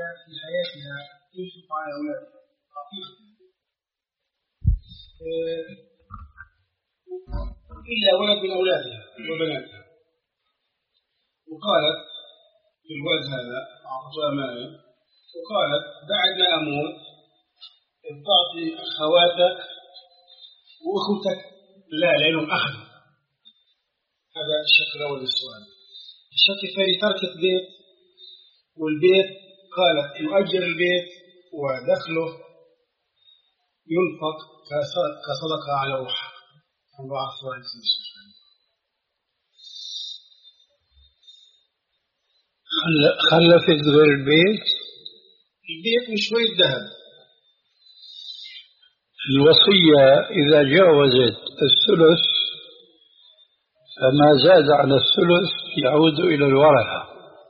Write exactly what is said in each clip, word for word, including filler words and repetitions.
في حياتها تنفق على أولادها إلا ولد من أولادها وبناتها، وقالت في الولد هذا أعطته أمانة وقالت بعد ما أموت تعطي أخواتك وأخوتك لا لأنهم أخذ. هذا الشق الأول للسؤال. الشق الثاني تركت بيت والبيت قالت يؤجر البيت ودخله ينفق كصدقة على روحها. الله أفضل خلفت غير البيت البيت وشوية ذهب. الوصية إذا جاوزت الثلث فما زاد على الثلث يعود إلى الورثة.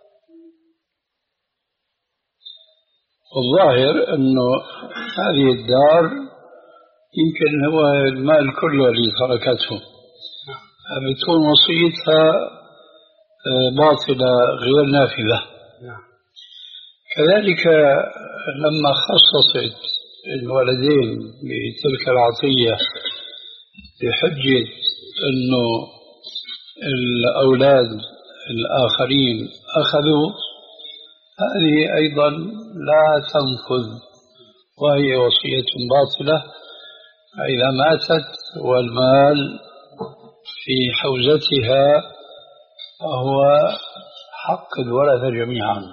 والظاهر أنه هذه الدار يمكن هو المال كله اللي تركته، فبتكون وصيتها باطلة غير نافذة. كذلك لما خصصت الولدين بتلك العطية بحجة أنه الأولاد الآخرين أخذوا، هذه أيضا لا تنفذ وهي وصية باطلة. فإذا ماتت والمال في حوزتها فهو حق الورثة جميعا.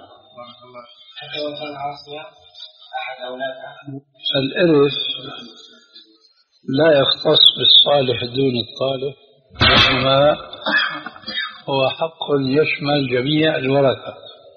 الإرث لا يختص بالصالح دون الطالح، وإنما هو حق يشمل جميع الورثة.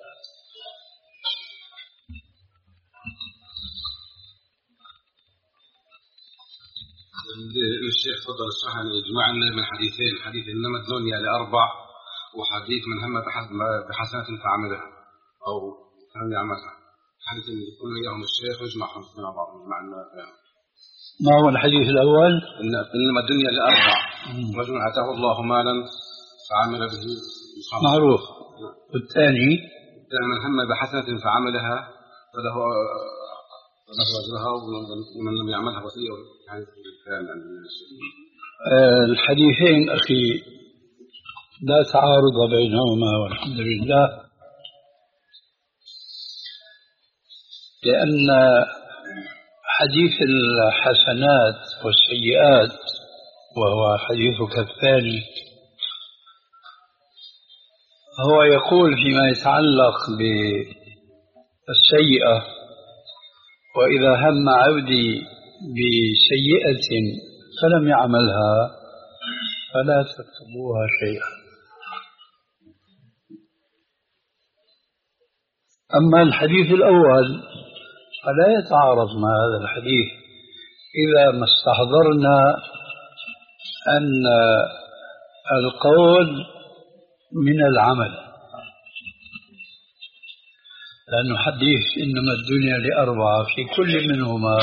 الشيخ فضل الشرح أن يجمع لنا من حديثين، حديث إنما الدنيا لأربع، وحديث من هم بحسنة فعملها أو فهم يعملها. حديث اللي يقول إياهم الشيخ ويجمعهم مع بعض معنا. ما هو الحديث الأول؟ إنما الدنيا لأربع، رجل آتاه الله مالا فعمل به معروف. والثاني من هم بحسنة فعملها فله فله أجرها ومن لم يعملها وصية. الحديثين أخي لا تعارض بينهما والحمد لله، لأن حديث الحسنات والسيئات وهو حديثك الثاني هو يقول فيما يتعلق بالسيئة: وإذا هم عبدي بسيئة فلم يعملها فلا تكتبوها شيئا. أما الحديث الأول فلا يتعارض مع هذا الحديث إذا ما استحضرنا أن القول من العمل، لأنه حديث إنما الدنيا لأربعة في كل منهما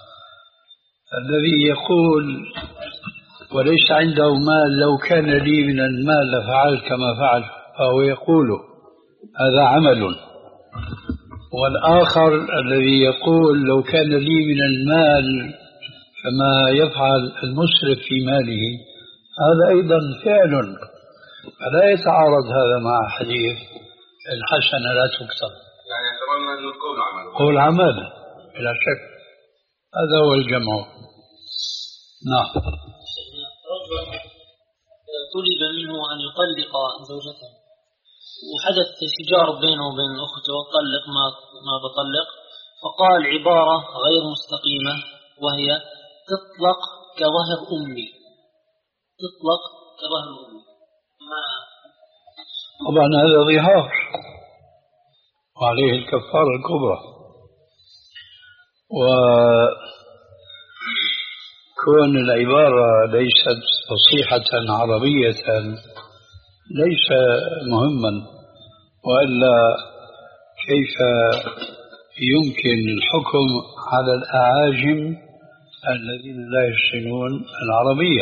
الذي يقول وليس عنده مال لو كان لي من المال لفعلت كما فعل، فهو يقول هذا عمل. والآخر الذي يقول لو كان لي من المال كما يفعل المسرف في ماله، هذا أيضا فعل. فلا يتعارض هذا مع حديث الحسنة لا تكتب، يعني يعتبرنا أن القول عمل. قول عمل بلا شك، هذا هو الجمع. نعم. رجل طلب منه أن يطلق زوجته وحدث شجار بينه وبين أخته وطلق ما ما بطلق، فقال عبارة غير مستقيمة وهي تطلق كظهر أمي، تطلق كظهر أمي. ما طبعا هذا ظهار وعليه الكفارة الكبرى. وكون العبارة ليست فصيحة عربية ليس مهما، وإلا كيف يمكن الحكم على الأعاجم الذين لا يحسنون العربية؟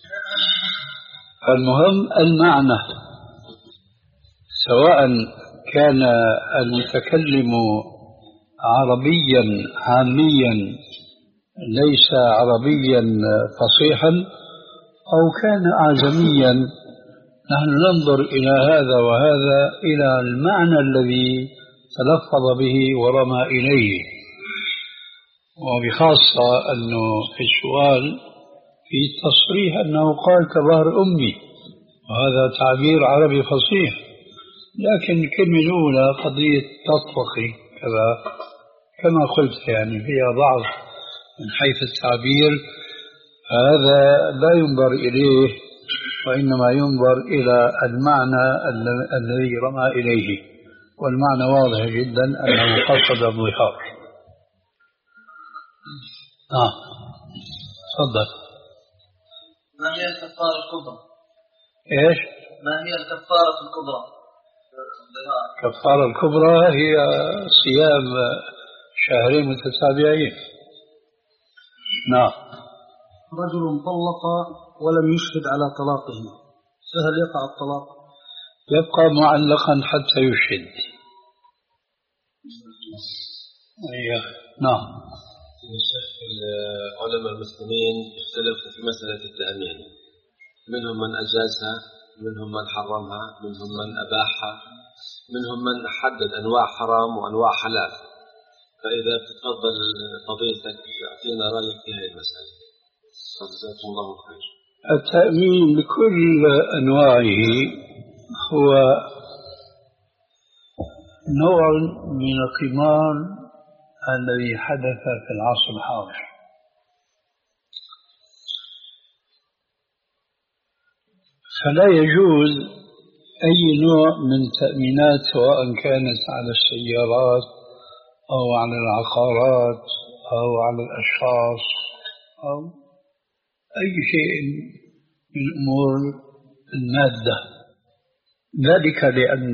المهم المعنى، سواء كان المتكلم عربيا عاميا ليس عربيا فصيحا أو كان أعجميا، نحن ننظر إلى هذا وهذا إلى المعنى الذي تلفظ به ورمى إليه، وبخاصة أنه في السؤال في تصريح أنه قال كظهر أمي، وهذا تعبير عربي فصيح، لكن الكلمة الأولى قضية تطبخي كذا كما قلت يعني فيها ضعف من حيث التعبير، هذا لا ينظر إليه وإنما ينظر إلى المعنى الذي رمى إليه، والمعنى واضح جدا أنه قصد الظهار. آه تفضل. ما هي الكفارة الكبرى؟ إيش؟ ما هي الكفارة الكبرى؟ الكفارة الكبرى هي صيام شهرين متتابعين. نعم. رجل طلق ولم يشهد على طلاقه، فهل يقع الطلاق؟ يبقى معلقا حتى يشهد. أيه. نعم. الشيخ علماء المسلمين اختلفوا في مسألة التأمين، منهم من أجازها، منهم من حرمها، منهم من أباحها، منهم من حدد أنواع حرام وأنواع حلال. فإذا بتتفضل فضيلتك أعطينا رأيك في هذه المسألة. جزاكم الله خير. التأمين بكل أنواعه هو نوع من القمار الذي حدث في العصر الحاضر. فلا يجوز أي نوع من تأمينات، سواء كانت على السيارات أو على العقارات أو على الأشخاص أو أي شيء من أمور المادة. ذلك لأن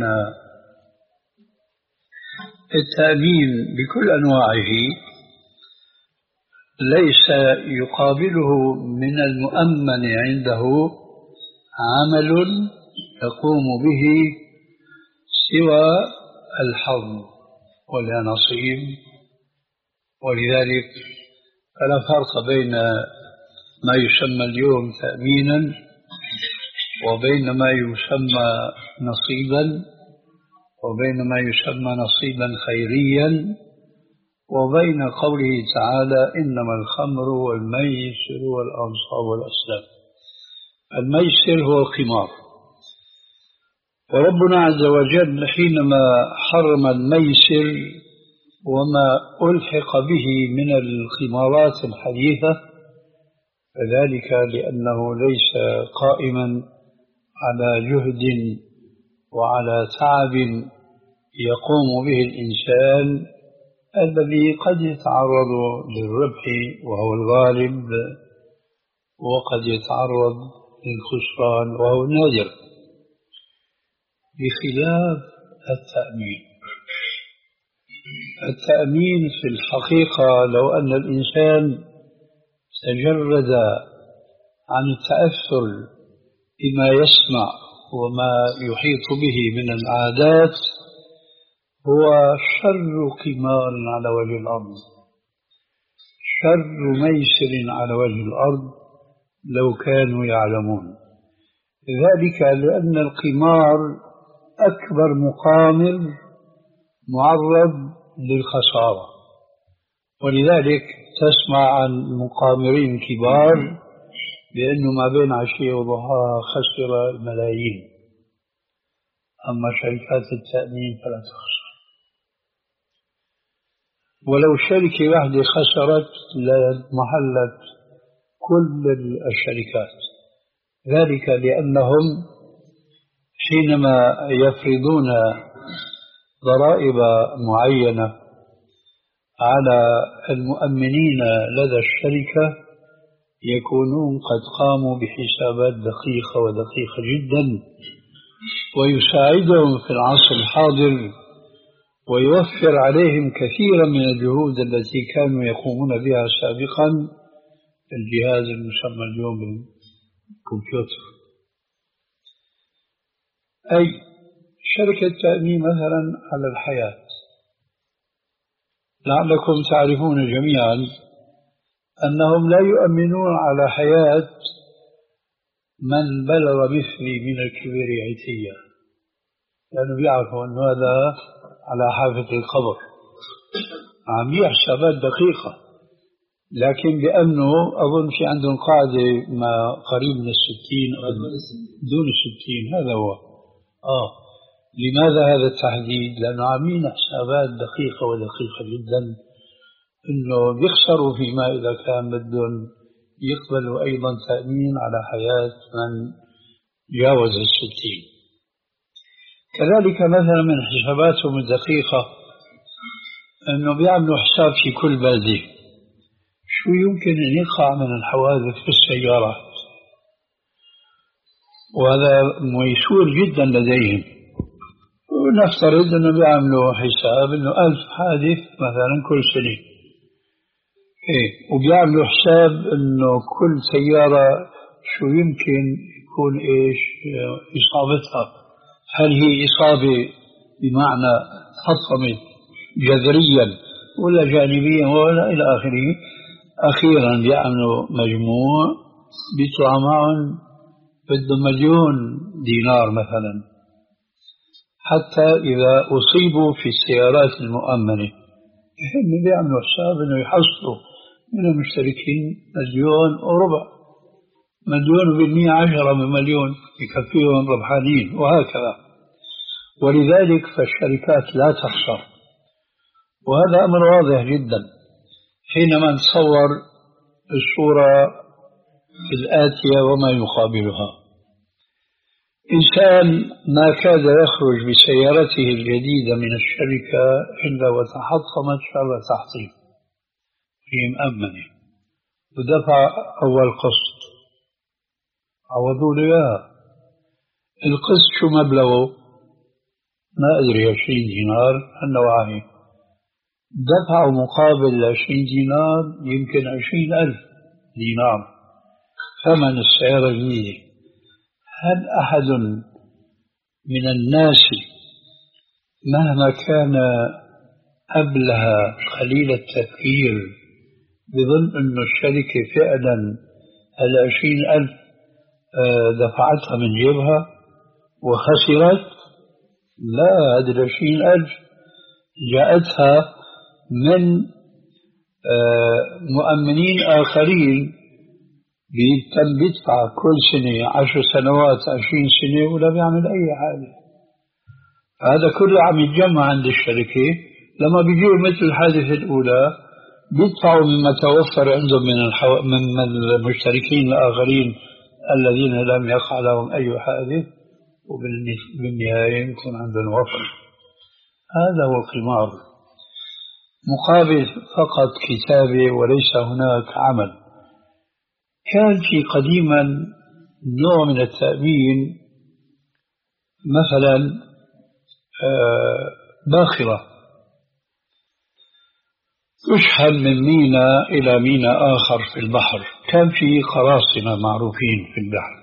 التأمين بكل أنواعه ليس يقابله من المؤمن عنده عمل يقوم به سوى الحظ واليانصيب، ولذلك فلا فرق بين ما يسمى اليوم تأمينا وبين ما يسمى نصيبا، وبين ما يسمى نصيبا خيريا، وبين قوله تعالى إنما الخمر والميسر والأنصاب والأسلام. الميسر هو القمار، وربنا عز وجل حينما حرم الميسر وما ألحق به من القمارات الحديثة فذلك لأنه ليس قائما على جهد وعلى تعب يقوم به الإنسان الذي قد يتعرض للربح وهو الغالب، وقد يتعرض للخسران وهو النادر، بخلاف التأمين. التأمين في الحقيقة لو أن الإنسان تجرد عن التأثر بما يسمع وما يحيط به من العادات هو شر قمار على وجه الأرض، شر ميسر على وجه الأرض لو كانوا يعلمون. ذلك لأن القمار أكبر مقامر معرض للخسارة، ولذلك تسمع عن مقامرين كبار بأنه ما بين عشية وضحاها خسر الملايين، أما شركات التأمين فلا تخسر. ولو شركة واحدة خسرت لمحلت كل الشركات، ذلك لأنهم حينما يفرضون ضرائب معينة على المؤمنين لدى الشركة يكونون قد قاموا بحسابات دقيقة ودقيقة جدا، ويساعدهم في العصر الحاضر ويوفر عليهم كثيرا من الجهود التي كانوا يقومون بها سابقا في الجهاز المسمى اليوم بالكمبيوتر. أي شركة تأمين مثلا على الحياة، لعلكم تعرفون جميعا أنهم لا يؤمنون على حياة من بلغ مثلي من الكبر عتيا، لأنه بيعرفوا أن هذا على حافة القبر، عم حسابات دقيقة، لكن بأمنوا أظن في عندهم قاعدة ما قريب من الستين أو دون الستين، هذا هو. آه لماذا هذا التحديد؟ لأنه عاملين حسابات دقيقة ودقيقة جدا إنه بيخسروا فيما إذا كان بدهم يقبلوا أيضا تأمين على حياة من جاوز الستين. كذلك مثلا من حساباتهم الدقيقة أنه بيعملوا حساب في كل بلدة شو يمكن أن يقع من الحوادث في السيارات، وهذا ميسور جدا لديهم. ونفترض أنه بيعملوا حساب أنه ألف حادث مثلا كل سنة، إيه، وبيعملوا حساب أنه كل سيارة شو يمكن يكون إيش إصابتها، هل هي إصابة بمعنى حطمت جذريا ولا جانبيا ولا إلى آخره. أخيرا بيعملوا مجموع بيطلع معهم بده مليون دينار مثلا، حتى إذا أصيبوا في السيارات المؤمنة هم بيعملوا حساب أنه يحصلوا من المشتركين مليون وربع، مليون وبالمئة عشرة من مليون يكفيهم ربحانين، وهكذا. ولذلك فالشركات لا تخسر، وهذا أمر واضح جدا حينما نتصور الصورة الآتية وما يقابلها. إنسان ما كاد يخرج بسيارته الجديدة من الشركة إلا وتحطمت شر تحطيم، هي مأمنة، ودفع أول قسط عوضوا له إياها. القسط شو مبلغه؟ ما أدري، عشرين دينار النوعي. دفعوا مقابل عشرين دينار يمكن عشرين ألف دينار ثمن السيارة الجديدة. هل أحد من الناس مهما كان أبله قليل التفكير بظن أن الشركة فعلا العشرين ألف دفعتها من جيبها وخسرت؟ لا، هذه العشرين ألف جاءتها من مؤمنين آخرين بيتم بيدفع كل سنة عشر سنوات عشرين سنة ولا بيعمل أي حاجة. هذا كله عم يتجمع عند الشركة، لما بيجيوا مثل الحادثة الأولى بيدفعوا مما توفر عندهم من, الحو... من المشتركين الآخرين الذين لم يقع لهم أي حادث، وبالنهاية يكون عندهم وفر. هذا هو القمار، مقابل فقط كتابة وليس هناك عمل. كان في قديما نوع من التأمين، مثلا باخرة تشحن من ميناء إلى ميناء آخر في البحر، كان في قراصنة معروفين في البحر،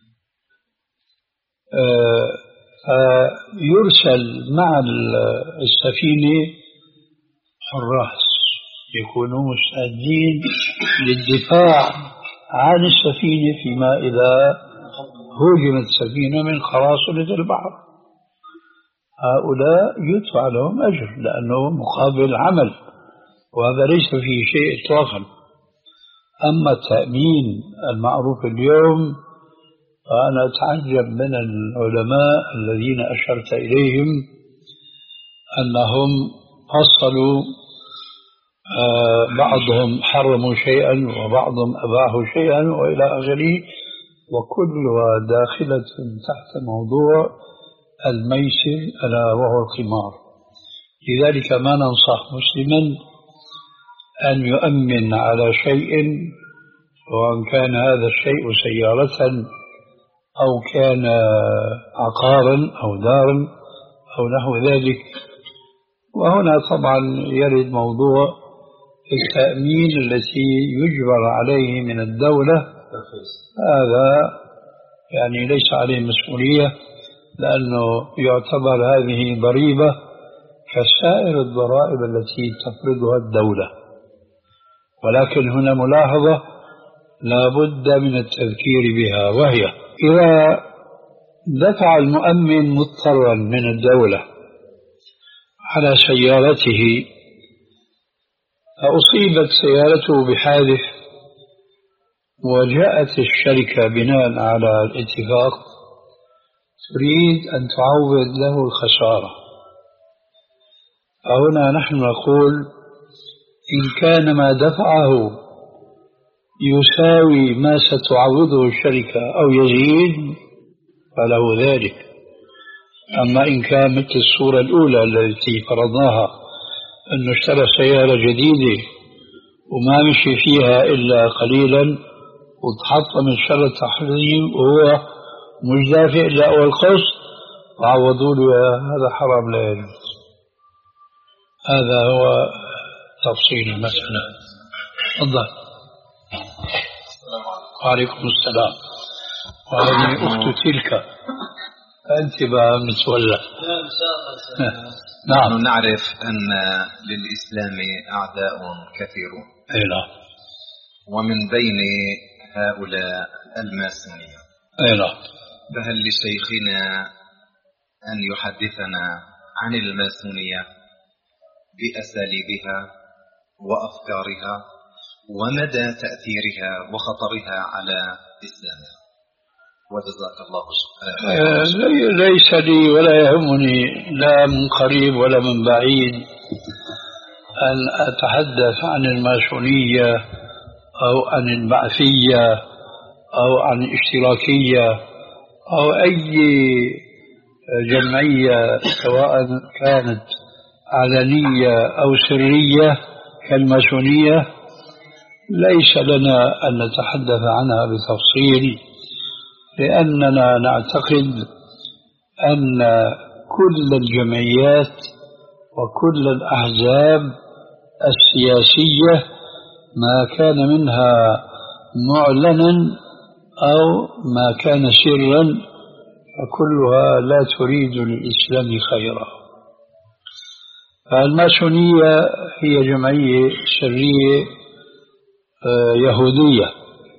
فيرسل مع السفينة حراس يكونوا مستعدين للدفاع عن السفينة فيما إذا هجمت السفينة من قراصنة البحر. هؤلاء يدفع لهم أجر لأنه مقابل عمل، وهذا ليس فيه شيء إطلاقا. أما التأمين المعروف اليوم فأنا أتعجب من العلماء الذين أشرت إليهم أنهم فصلوا، بعضهم حرموا شيئا وبعضهم أباحوا شيئا وإلى آخره، وكلها داخلة تحت موضوع الميسر ألا وهو القمار. لذلك ما ننصح مسلما أن يؤمن على شيء، سواء كان هذا الشيء سيارة أو كان عقارا أو دارا أو نحو ذلك. وهنا طبعا يرد موضوع التأمين التي يجبر عليه من الدولة، هذا يعني ليس عليه مسؤولية، لأنه يعتبر هذه ضريبة كسائر الضرائب التي تفرضها الدولة. ولكن هنا ملاحظة لا بد من التذكير بها، وهي إذا دفع المؤمن مضطرا من الدولة على سيارته فأصيبت سيارته بحادث وجاءت الشركة بناء على الاتفاق تريد أن تعوض له الخسارة، فهنا نحن نقول إن كان ما دفعه يساوي ما ستعوضه الشركة أو يزيد فله ذلك. أما إن كان مثل الصورة الأولى التي فرضناها أنه اشترى سيارة جديدة وما مشي فيها إلا قليلا وتحط من شر التحريم وهو مش دافع إلا أول قسط وعوضوا له، هذا حرام لا يجوز. هذا هو تفصيل المسألة. تفضل. وعليكم السلام. وهذه أخت تلك، أنت بقى متولى. نعم. نعرف أن للإسلام أعداء كثيرون. أي نعم. ومن بين هؤلاء الماسونية. أي نعم. فهل لشيخنا أن يحدثنا عن الماسونية بأساليبها وأفكارها ومدى تأثيرها وخطرها على إسلامنا؟ وجزاك الله خيرا. ليس لي ولا يهمني لا من قريب ولا من بعيد أن أتحدث عن الماسونية أو عن البعثية أو عن الاشتراكية أو أي جمعية سواء كانت علنية أو سرية كالماسونية. ليس لنا أن نتحدث عنها بتفصيل، لأننا نعتقد أن كل الجمعيات وكل الأحزاب السياسية ما كان منها معلنا أو ما كان سرا فكلها لا تريد للإسلام خيرا. فالماسونية هي جمعية سرية يهودية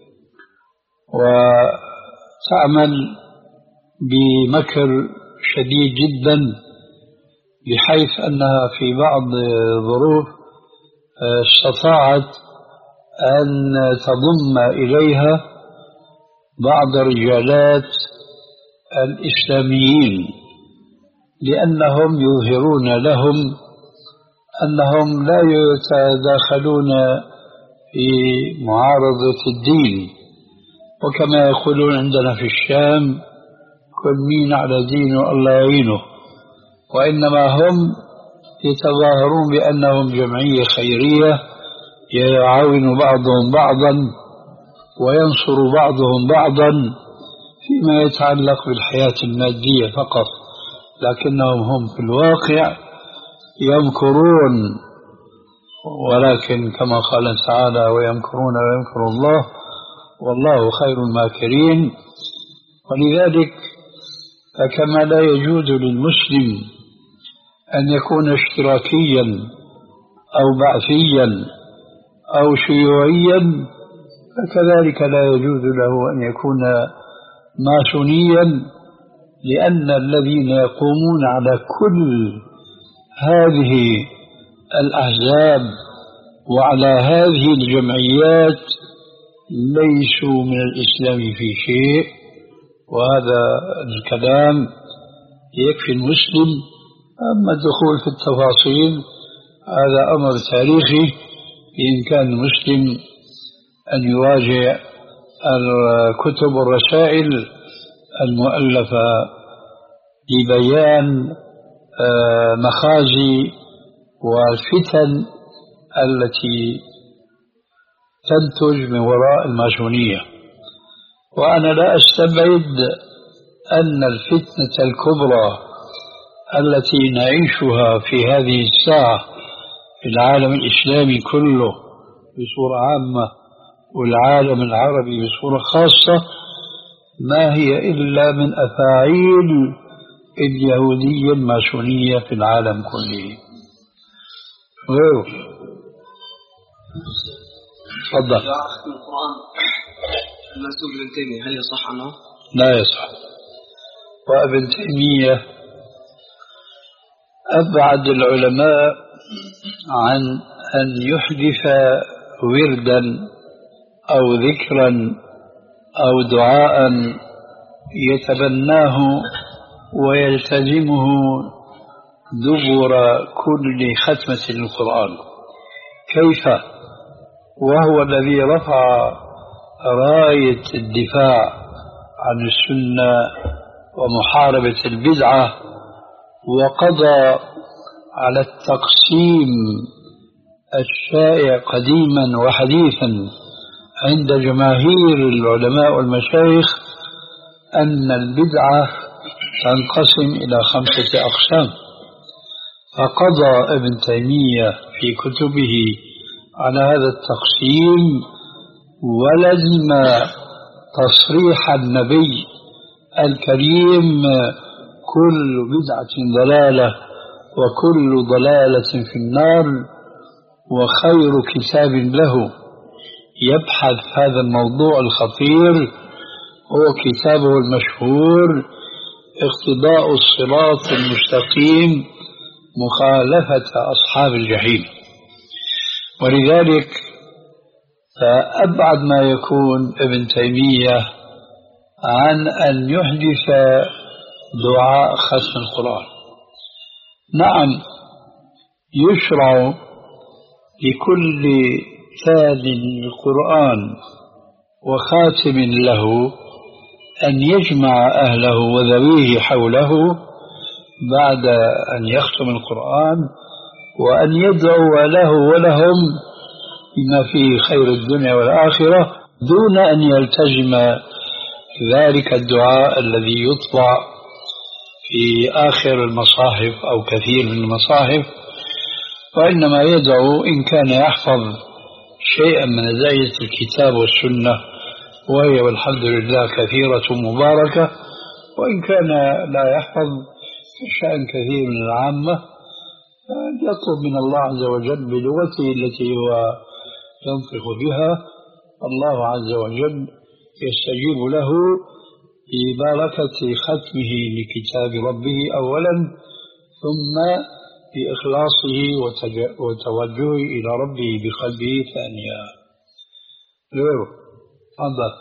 وتعمل بمكر شديد جدا، بحيث أنها في بعض الظروف استطاعت أن تضم إليها بعض رجالات الإسلاميين، لأنهم يظهرون لهم أنهم لا يتداخلون في معارضة الدين، وكما يقولون عندنا في الشام كل مين على دينه الله يعينه، وإنما هم يتظاهرون بأنهم جمعية خيرية يعاون بعضهم بعضا وينصر بعضهم بعضا فيما يتعلق بالحياة المادية فقط، لكنهم هم في الواقع يمكرون. ولكن كما قال تعالى ويمكرون ويمكر الله والله خير الماكرين. ولذلك فكما لا يجوز للمسلم أن يكون اشتراكيا أو بعثيا أو شيوعيا، فكذلك لا يجوز له أن يكون ماسونيا، لأن الذين يقومون على كل هذه الأحزاب وعلى هذه الجمعيات ليسوا من الإسلام في شيء، وهذا الكلام يكفي المسلم. أما الدخول في التفاصيل هذا أمر تاريخي بإمكان المسلم أن يراجع الكتب والرسائل المؤلفة لبيان مخازي والفتن التي تنتج من وراء الماسونية. وأنا لا أستبعد أن الفتنة الكبرى التي نعيشها في هذه الساعة في العالم الإسلامي كله بصورة عامة والعالم العربي بصورة خاصة ما هي إلا من أفاعيل اليهودية الماسونية في العالم كله غيره. تفضل. القرآن المنسوب لابن تيمية هل يصح عنه؟ لا يصح. وابن تيمية أبعد العلماء عن أن يحدث وردا أو ذكرا أو دعاء يتبناه ويلتزمه دبر كل ختمة للقرآن. كيف وهو الذي رفع راية الدفاع عن السنة ومحاربة البدعة وقضى على التقسيم الشائع قديما وحديثا عند جماهير العلماء والمشايخ أن البدعة تنقسم إلى خمسة أقسام. فقضى ابن تيمية في كتبه على هذا التقسيم ولزم تصريح النبي الكريم كل بدعة ضلالة وكل ضلالة في النار، وخير كتاب له يبحث هذا الموضوع الخطير هو كتابه المشهور اقتضاء الصراط المستقيم مخالفة أصحاب الجحيم. ولذلك فأبعد ما يكون ابن تيمية عن أن يحدث دعاء ختم القرآن. نعم يشرع لكل تال للقرآن وخاتم له أن يجمع أهله وذويه حوله بعد أن يختم القرآن وأن يدعو له ولهم بما فيه خير الدنيا والآخرة دون أن يلتزم ذلك الدعاء الذي يطبع في آخر المصاحف أو كثير من المصاحف، وإنما يدعو إن كان يحفظ شيئا من هداية الكتاب والسنة وهي والحمد لله كثيرة مباركة، وإن كان لا يحفظ شأن كثير من العامة يطلب من الله عز وجل بلغته التي هو ينطق بها. الله عز وجل يستجيب له ببركة ختمه لكتاب ربه أولا، ثم بإخلاصه وتوجهه إلى ربه بقلبه ثانيا. غيره. تفضل.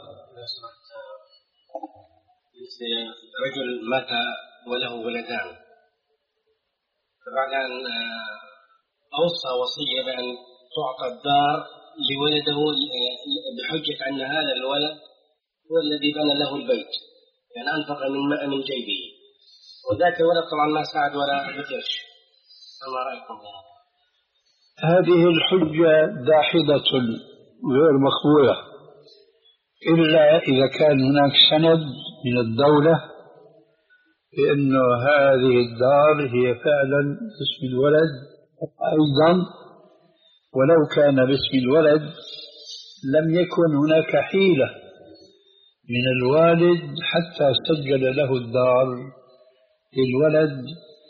رجل مات وله ولدان، فبعد أن أوصى وصية بأن تعطى الدار لولده بحجة أن هذا الولد هو الذي بنى له البيت، يعني أنفق من ماء من جيبه، وذاك الولد طبعا ما ساعد ولا بقرش. فما رأيكم بهذا؟ هذه الحجة داحضة غير مقبولة إلا إذا كان هناك سند من الدولة بأن هذه الدار هي فعلا باسم الولد. أيضا ولو كان باسم الولد لم يكن هناك حيلة من الوالد حتى سجل له الدار للولد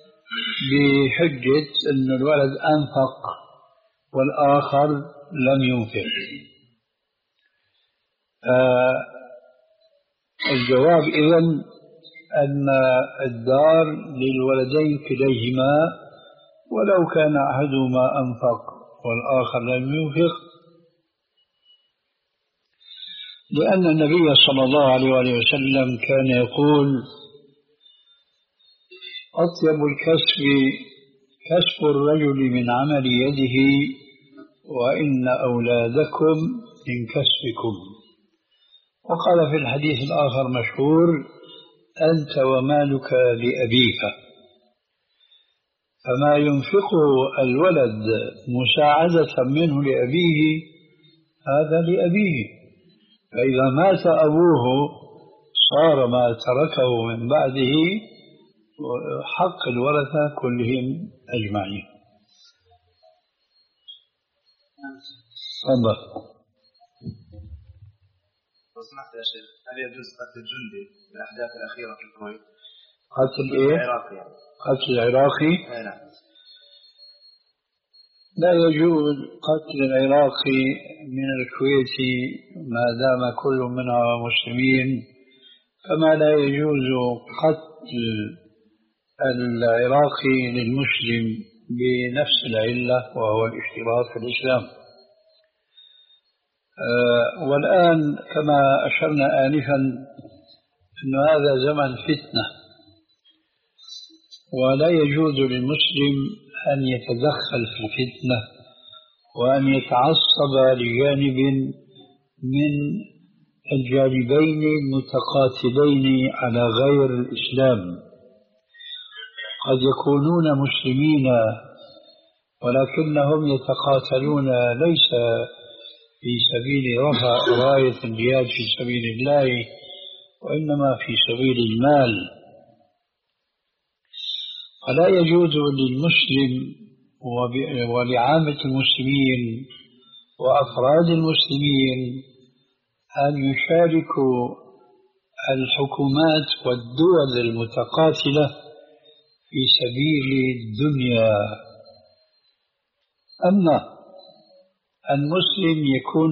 بحجة أن الولد أنفق والآخر لم ينفق. آه الجواب إذن أن الدار للولدين كليهما ولو كان أحدهما أنفق والآخر لم ينفق، لأن النبي صلى الله عليه وسلم كان يقول أطيب الكسب كسب الرجل من عمل يده وإن أولادكم من كسبكم. وقال في الحديث الآخر مشهور أنت ومالك لأبيك. فما ينفقه الولد مساعدة منه لأبيه هذا لأبيه، فإذا مات أبوه صار ما تركه من بعده حق الورثة كلهم أجمعين. تفضل. لو سمحت يا شيخ، هل يجوز قتل الجندي بالأحداث الأخيرة في الكويت؟ قتل إيه؟ العراقي. قتل العراقي؟ نعم. لا يجوز قتل العراقي من الكويتي ما دام كل منها مسلمين، كما لا يجوز قتل العراقي للمسلم بنفس العلة وهو الاشتراك في الإسلام. أه والآن كما أشرنا آنفا أن هذا زمن فتنة، ولا يجوز للمسلم أن يتدخل في الفتنة وأن يتعصب لجانب من الجانبين المتقاتلين على غير الإسلام. قد يكونون مسلمين ولكنهم يتقاتلون ليس في سبيل رفع راية الجهاد في سبيل الله، وإنما في سبيل المال. فلا يجوز للمسلم ولعامة المسلمين وأفراد المسلمين أن يشاركوا الحكومات والدول المتقاتلة في سبيل الدنيا. أما المسلم يكون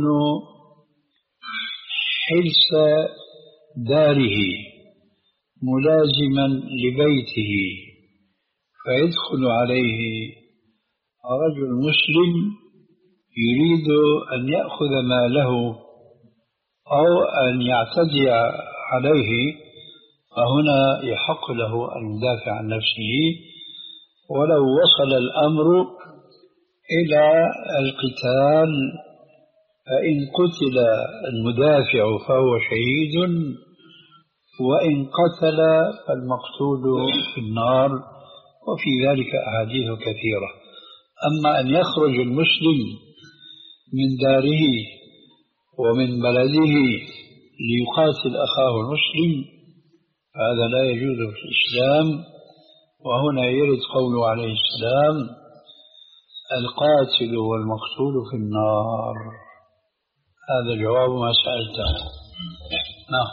حرص داره ملازما لبيته، فيدخل عليه رجل مسلم يريد أن يأخذ ماله أو أن يعتدي عليه، فهنا يحق له أن يدافع عن نفسه، ولو وصل الأمر إلى القتال فإن قتل المدافع فهو شهيد، وإن قتل فالمقتول في النار، وفي ذلك أحاديث كثيرة. أما أن يخرج المسلم من داره ومن بلده ليقاتل أخاه المسلم فهذا لا يجوز في الإسلام. وهنا يرد قوله عليه السلام: القاتل والمقتول في النار. هذا جواب ما سألته. نعم.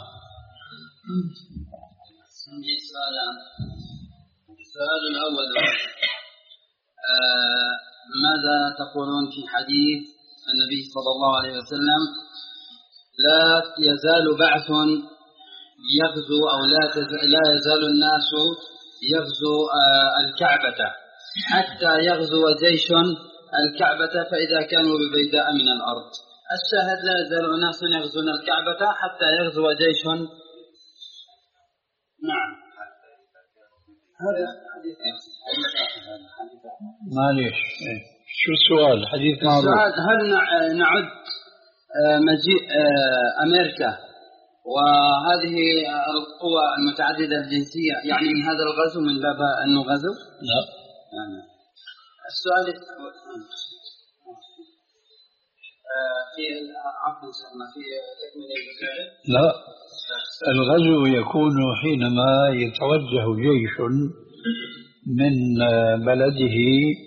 السؤال الأول: آه ماذا تقولون في حديث النبي صلى الله عليه وسلم: لا يزال بعث يغزو أو لا, لا يزال الناس يغزو آه الكعبة حتى يغزو جيش الكعبة فإذا كانوا ببيداء من الأرض؟ الشاهد: لا يزال ناس يغزون الكعبة حتى يغزو جيش. نعم. هذا حديث. معليش، شو السؤال؟ حديث معروف. السؤال: هل نعد مجيء أمريكا وهذه القوى المتعددة الجنسية يعني من هذا الغزو من باب أنه غزو؟ لا. يعني السؤال في عفوا في تكملة الرسالة. لا، الغزو يكون حينما يتوجه جيش من بلده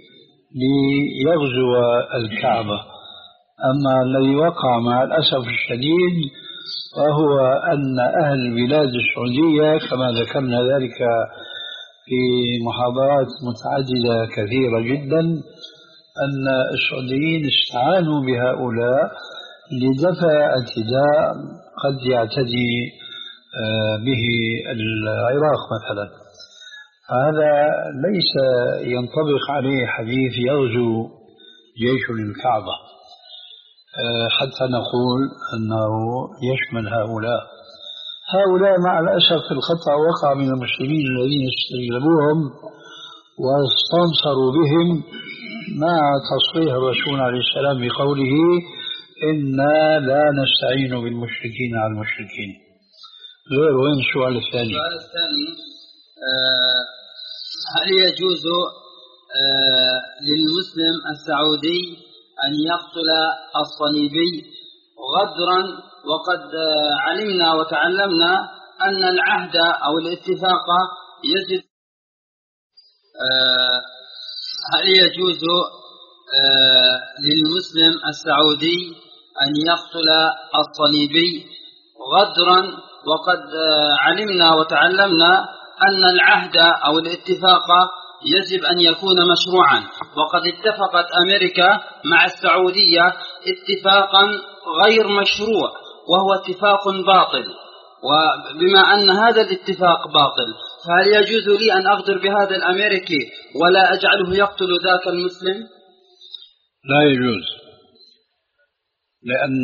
ليغزو الكعبة. أما الذي وقع مع الأسف الشديد وهو أن أهل البلاد السعودية كما ذكرنا ذلك في محاضرات متعددة كثيرة جدا، أن السعوديين استعانوا بهؤلاء لدفع اعتداء قد يعتدي به العراق مثلا. هذا ليس ينطبق عليه حديث يغزو جيش الكعبة حتى نقول أنه يشمل هؤلاء. هؤلاء مع الأسف الخطأ وقع من المسلمين الذين استجلبوهم واستنصروا بهم مع تصريح الرسول عليه السلام بقوله: إنا لا نستعين بالمشركين على المشركين. غير. وين السؤال الثاني؟ السؤال الثاني: آه هل يجوز آه للمسلم السعودي أن يقتل الصليبي غدرا وقد آه علمنا وتعلمنا أن العهد أو الاتفاق يجب آه هل يجوز آه للمسلم السعودي أن يقتل الصليبي غدرا وقد آه علمنا وتعلمنا أن العهد أو الاتفاق يجب أن يكون مشروعا، وقد اتفقت أمريكا مع السعودية اتفاقا غير مشروع وهو اتفاق باطل، وبما أن هذا الاتفاق باطل فهل يجوز لي أن أغدر بهذا الأمريكي ولا أجعله يقتل ذاك المسلم؟ لا يجوز، لأن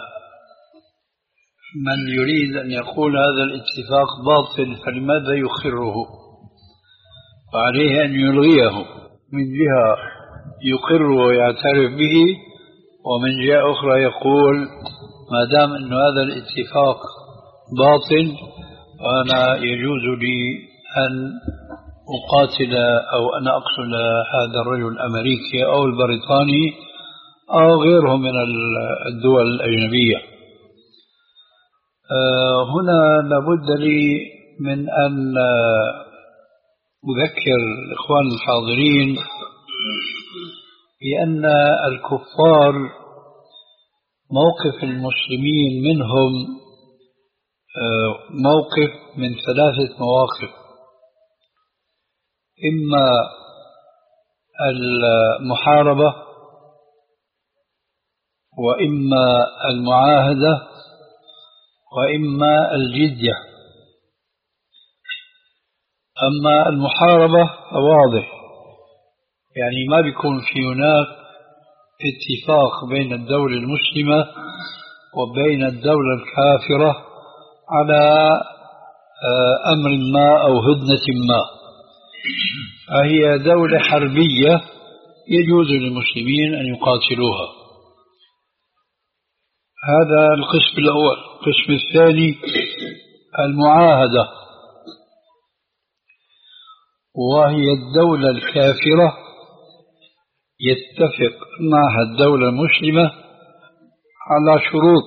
من يريد أن يقول هذا الاتفاق باطل فلماذا يخره؟ وعليه أن يلغيه، من جهة يقر ويعترف به، ومن جهة أخرى يقول ما دام أن هذا الاتفاق باطل فأنا يجوز لي أن أقاتل أو أن أقتل هذا الرجل الأمريكي أو البريطاني أو غيره من الدول الأجنبية. هنا لابد لي من أن أذكر الإخوان الحاضرين بأن الكفار موقف المسلمين منهم موقف من ثلاثة مواقف: إما المحاربة، وإما المعاهدة، وإما الجزية. أما المحاربة فواضح، يعني ما بيكون في هناك اتفاق بين الدولة المسلمة وبين الدولة الكافرة على أمر ما أو هدنة ما، فهي دولة حربية يجوز للمسلمين أن يقاتلوها. هذا القسم الأول. القسم الثاني المعاهدة، وهي الدولة الكافرة يتفق معها الدولة المسلمة على شروط،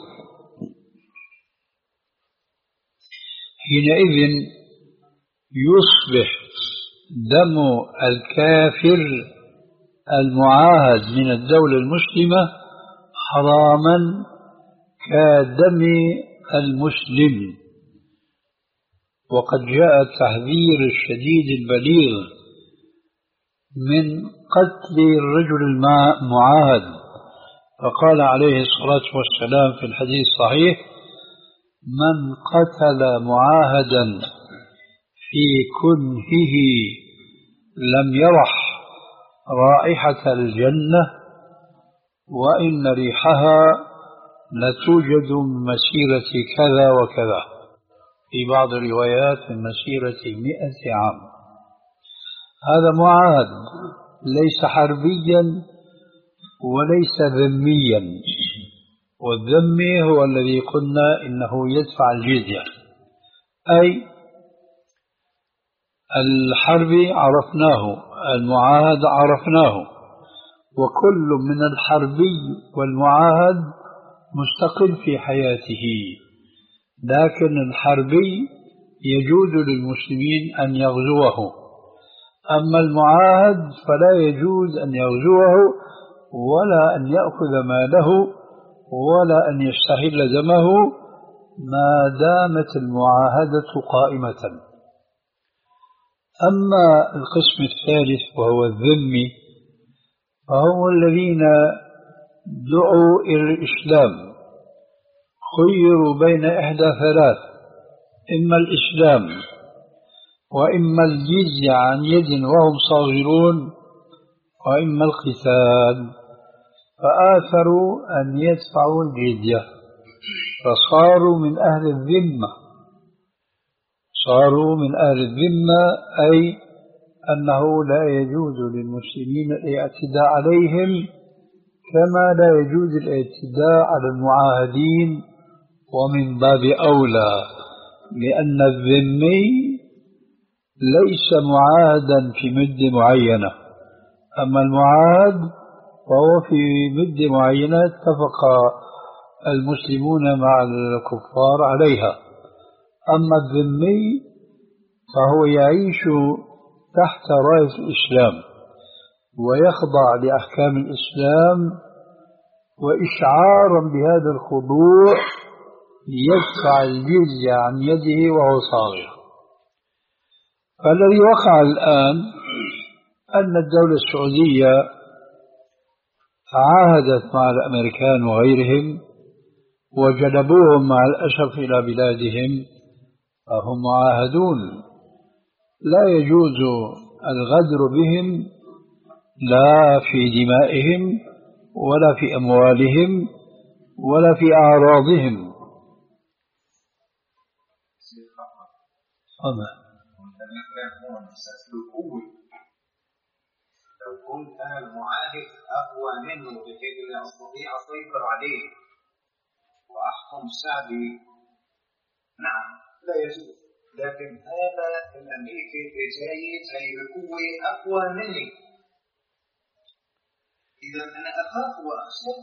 حينئذ يصبح دم الكافر المعاهد من الدولة المسلمة حراما كدم المسلم. وقد جاء التحذير الشديد البليغ من قتل الرجل المعاهد، فقال عليه الصلاة والسلام في الحديث الصحيح: من قتل معاهدا في كنهه لم يرح رائحة الجنة، وإن ريحها لتوجد من مسيرة كذا وكذا، في بعض الروايات من مسيرة مئة عام. هذا معاهد ليس حربيا وليس ذميا، والذمي هو الذي قلنا إنه يدفع الجزية. أي الحربي عرفناه، المعاهد عرفناه، وكل من الحربي والمعاهد مستقل في حياته، لكن الحربي يجوز للمسلمين أن يغزوه، أما المعاهد فلا يجوز أن يغزوه ولا أن يأخذ ماله ولا أن يستحل دمه ما دامت المعاهدة قائمة. أما القسم الثالث وهو الذمي، فهم الذين دعوا إلى الإسلام، خيروا بين إحدى ثلاث: إما الإسلام، وإما الجزية عن يد وهم صاغرون، وإما القتال، فآثروا أن يدفعوا الجزية، فصاروا من أهل الذمة. صاروا من أهل الذمة أي أنه لا يجوز للمسلمين الاعتداء عليهم، كما لا يجوز الاعتداء على المعاهدين، ومن باب أولى لأن الذمي ليس معاهدا في مدة معينة، أما المعاهد فهو في مدة معينة اتفق المسلمون مع الكفار عليها. أما الذمي فهو يعيش تحت راية الإسلام ويخضع لأحكام الإسلام، وإشعارا بهذا الخضوع يدفع الجزية عن يده وهو صاغر. فالذي وقع الآن أن الدولة السعودية تعاهدت مع الأمريكان وغيرهم وجلبوهم مع الأسف إلى بلادهم، فهم معاهدون، لا يجوز الغدر بهم لا في دمائهم ولا في أموالهم ولا في أعراضهم. لو كنت أنا المعاهد أقوى منه بحيث أن أستطيع أسيطر عليه وأحكم شعبي، نعم لا يجوز. لكن هذا الأمريكي جاي جاي بقوة أقوى مني، إذا أنا أخاف وأخشى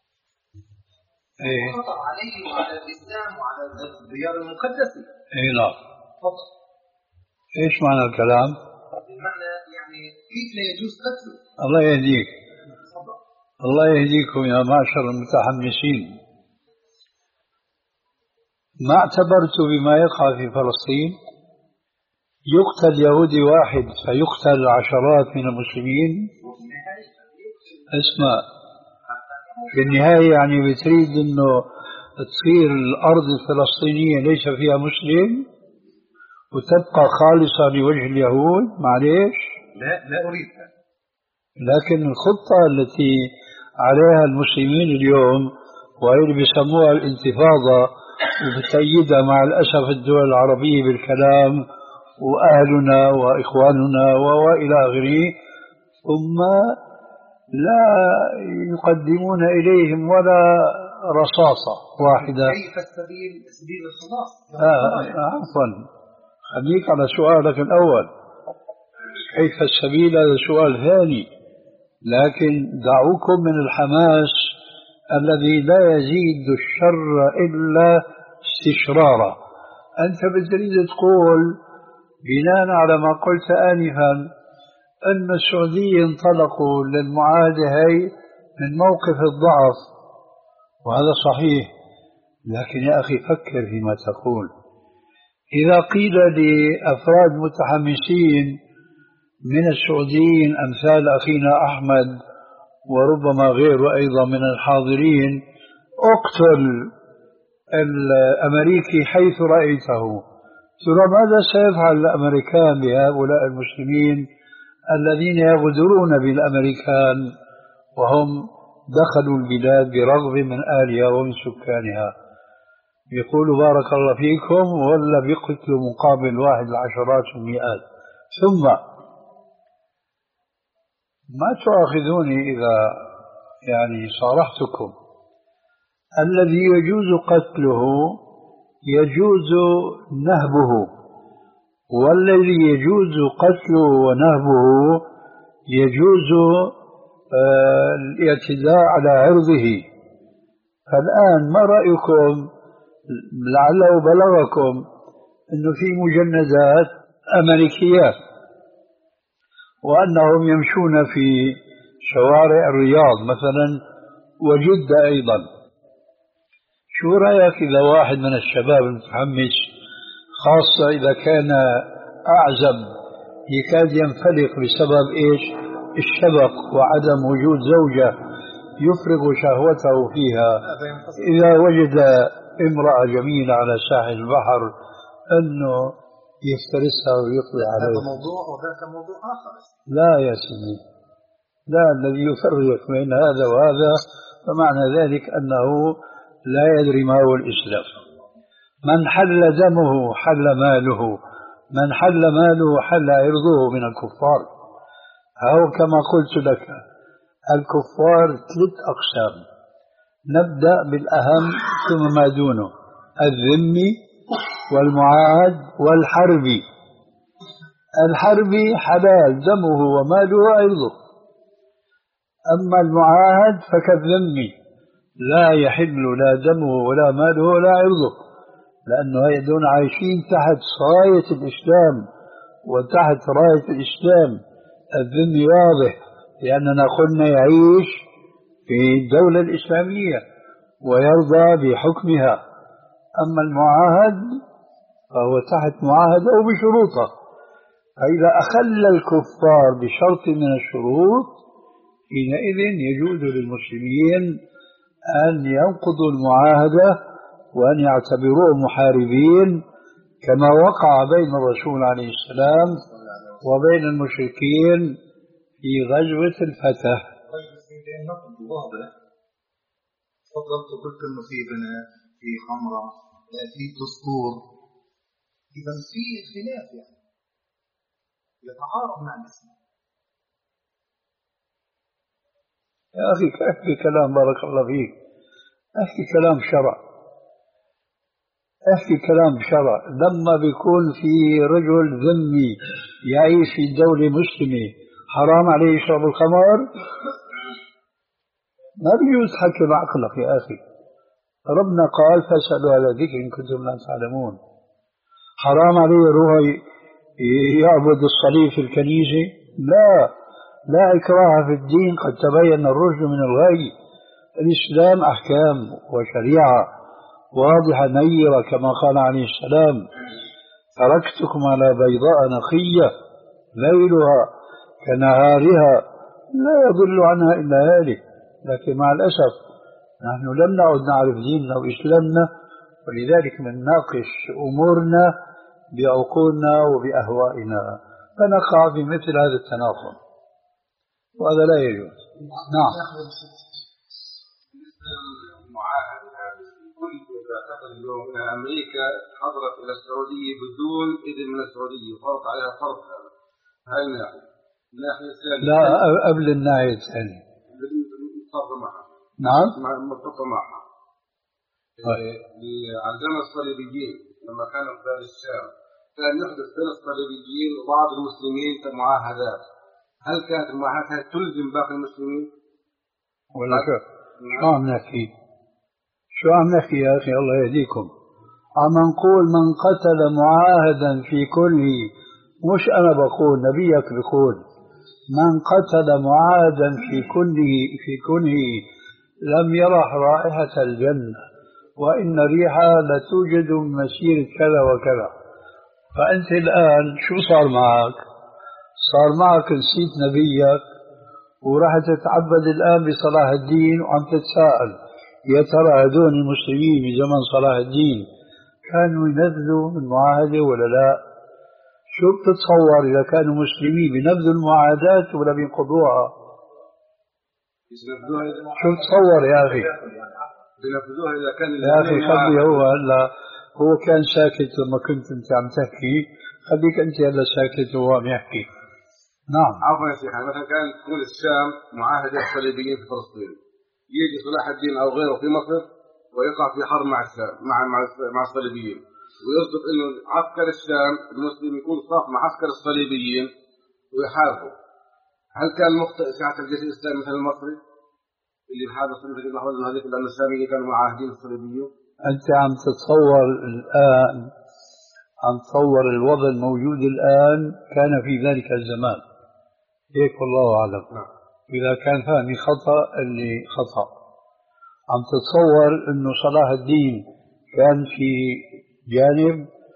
خطر عليه وعلى الإسلام وعلى الديار المقدسة. إيه لا. إيش معنى الكلام؟ بمعنى يعني كيف لا يجوز قتله؟ الله يهديك. الله يهديكم يا معشر المتحمسين. ما اعتبرت بما يقع في فلسطين؟ يقتل يهودي واحد فيقتل عشرات من المسلمين. اسمع، في النهاية يعني بتريد انه تصير الارض الفلسطينية ليس فيها مسلم وتبقى خالصة لوجه اليهود؟ معليش، لا لا أريد. لكن الخطة التي عليها المسلمين اليوم وهي اللي بيسموها الانتفاضة وبتأيدها مع الأسف الدول العربية بالكلام وأهلنا وإخواننا وإلى آخره، ثم لا يقدمون إليهم ولا رصاصة واحدة. كيف السبيل سبيل الخلاص؟ آه عفوا، خليك على سؤالك الأول، كيف السبيل؟ هذا سؤال ثاني. لكن دعوكم من الحماس الذي لا يزيد الشر إلا استشرارا. أنت بتريد تقول بناء على ما قلت آنفا أن السعودية انطلقوا للمعاهدة هي من موقف الضعف، وهذا صحيح، لكن يا أخي فكر فيما تقول. إذا قيل لأفراد متحمسين من السعوديين أمثال أخينا أحمد وربما غيره أيضا من الحاضرين، اقتل الأمريكي حيث رأيته، ترى ماذا سيفعل الأمريكان بهؤلاء المسلمين الذين يغدرون بالأمريكان وهم دخلوا البلاد برغب من أهلها ومن سكانها؟ يقول بارك الله فيكم ولا بيقتلوا مقابل واحد العشرات والمئات. ثم ما تؤاخذوني إذا يعني صارحتكم، الذي يجوز قتله يجوز نهبه، والذي يجوز قتله ونهبه يجوز آه الاعتداء على عرضه. فالآن ما رأيكم، لعله بلغكم أنه في مجندات أمريكيات وأنهم يمشون في شوارع الرياض مثلا وجدة أيضا. شو رأيك إذا واحد من الشباب المتحمس، خاصة إذا كان أعزب يكاد ينفلق بسبب إيش؟ الشبق وعدم وجود زوجة يفرغ شهوته فيها، إذا وجد امرأة جميلة على ساحل البحر أنه يفترسها ويقضي عليها؟ هذا موضوع وذاك موضوع آخر. لا يا سيدي، لا، الذي يفرق بين هذا وهذا فمعنى ذلك أنه لا يدري ما هو الإسلام. من حل دمه حل ماله، من حل ماله حل عرضه من الكفار. أو كما قلت لك الكفار ثلاث أقسام، نبدأ بالأهم ثم ما دونه: الذمي والمعاهد والحربي. الحربي حلال دمه وماله وعرضه، أما المعاهد فكالذمي لا يحل لا دمه ولا ماله ولا عرضه، لأنه هيدون عايشين تحت راية الإسلام وتحت راية الإسلام. الذمي واضح لأننا قلنا يعيش في الدولة الإسلامية ويرضى بحكمها، أما المعاهد فهو تحت معاهدة وبشروطه. فإذا أخل الكفار بشرط من الشروط حينئذ يجوز للمسلمين أن ينقضوا المعاهدة وأن يعتبروه محاربين كما وقع بين الرسول عليه السلام وبين المشركين في غزوة الفتح. تفضلت قلت انه في بنات في خمره في دستور، اذا في خلاف يعني يتعارض مع الاسلام. يا اخي احكي كلام بارك الله فيك، احكي كلام شرع، احكي كلام شرع. لما بيكون في رجل ذمي يعيش في دولة مسلمة حرام عليه يشرب الخمر؟ ما بيجوز حكي بعقلك يا أخي. ربنا قال فاسألوا على ذكر إن كنتم لا تعلمون. حرام عليه يروح يعبد الصليب في الكنيسة؟ لا، لا إكراه في الدين، قد تبين الرشد من الغي. الإسلام أحكام وشريعة واضحة نيرة كما قال عليه السلام: تركتكم على بيضاء نقية ليلها كنهارها لا يضل عنها إلا هالك. لكن مع الأسف نحن لم نعد نعرف ديننا وإسلامنا، ولذلك نناقش أمورنا بعقولنا وبأهوائنا فنقع في مثل هذا التناقض، وهذا لا يجوز. نعم. اليوم أمريكا حضرت إلى السعودية بدون إذن من السعودية وفرض عليها فرض هذا. هاي الناحية. الناحية الثانية لا، قبل الناحية الثانية. متفق معها. نعم. متفق معها. عندنا الصليبيين لما كانوا في بلاد الشام كان يحدث بين الصليبيين وبعض المسلمين معاهدات. هل كانت المعاهدات تلزم باقي المسلمين؟ ولا شو؟ شو عم نحكي؟ شو عم نحكي يا أخي الله يهديكم؟ عم نقول من قتل معاهدا في كله، مش أنا بقول، نبيك بقول من قتل معاهدا في كله في كله لم يرح رائحة الجنة وإن ريحها لتوجد من مسيرة كذا وكذا. فأنت الآن شو صار معك؟ صار معك نسيت نبيك وراح تتعبد الآن بصلاح الدين وعم تتساءل يا ترى هذول المسلمين بزمن صلاح الدين كانوا ينفذوا المعاهدة ولا لا؟ شو بتتصور إذا كانوا مسلمين بنفذوا المعاهدات ولا بينقضوها؟ شو بتتصور يا أخي؟ بينفذوها إذا كان يا أخي خلي هو هلا هو كان ساكت لما كنت أنت عم تحكي، خليك أنت هلا ساكت وهو عم يحكي. نعم. عفوا يا شيخ، مثلا كان تكون الشام معاهدة الصليبيين في فلسطين، يجي صلاح الدين أو غيره في مصر ويقع في حرب مع الشام مع مع مع الصليبيين، ويصدق إنه عسكر الشام المسلم يكون صاف مع عسكر الصليبيين ويحاربوا. هل كان مخطئ ساعة الجيش الإسلامي مثل المصري اللي بحارب الصليبيين في اللحظة هذيك لأن الشاميين كانوا معاهدين الصليبيين؟ أنت عم تتصور الآن، عم تتصور الوضع الموجود الآن كان في ذلك الزمان، هيك والله أعلم. إذا كان فهمي خطأ اللي خطأ. عم تتصور إنه صلاح الدين كان في جانب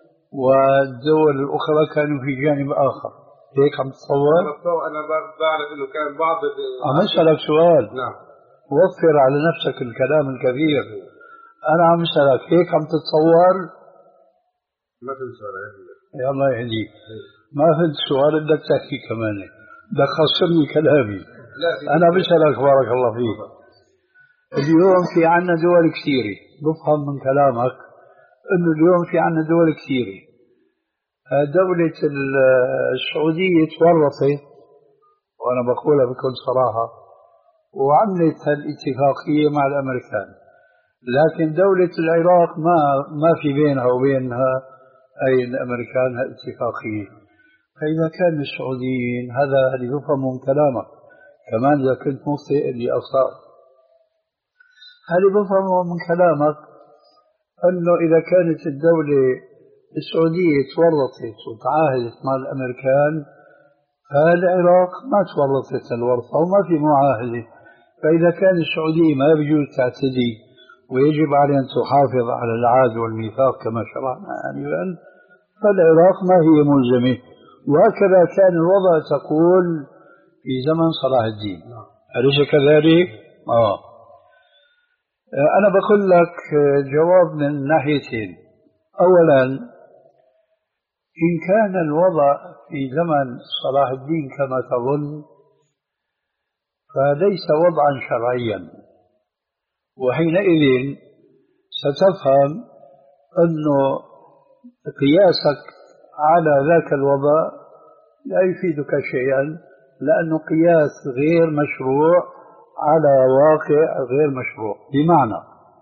والدول الأخرى كانوا في جانب آخر، هيك عم تتصور؟ أنا بعرف إنه كان بعض. عم أسألك سؤال. نعم. وفر على نفسك الكلام الكبير. أنا عم أسألك هيك عم تتصور؟ ما فهمت سؤال. يا الله يهديك. ما فهمت سؤال بدك تحكي كمان، بدك خسرني كلامي. أنا بسألك بارك الله فيك. اليوم في عنا دول كثيرة، بفهم من كلامك إنه اليوم في عنا دول كثيرة. دولة السعودية تورطت، وأنا بقولها بكل صراحة، وعملت هالاتفاقية مع الأمريكان، لكن دولة العراق ما ما في بينها وبينها أي الأمريكان هالاتفاقية. فإذا كان السعوديين هذا اللي يفهم من كلامك، كمان إذا كنت مخطئ اللي أخطأت، هل بفهمه من كلامك أنه إذا كانت الدولة السعودية تورطت وتعاهدت مع الأمريكان، فالعراق ما تورطت الورطة وما في معاهدة. فإذا كان السعودية ما بيجوز تعتدي ويجب عليها أن تحافظ على العهد والميثاق كما شرعنا آنفا، فالعراق ما هي ملزمة وهكذا كان الوضع تقول في زمن صلاح الدين. أليس كذلك؟ آه. أنا بقول لك جواب من ناحيتين. أولا، إن كان الوضع في زمن صلاح الدين كما تظن فليس وضعا شرعيا، وحينئذ ستفهم أن قياسك على ذاك الوضع لا يفيدك شيئا، لأنه قياس غير مشروع على واقع غير مشروع. بمعنى،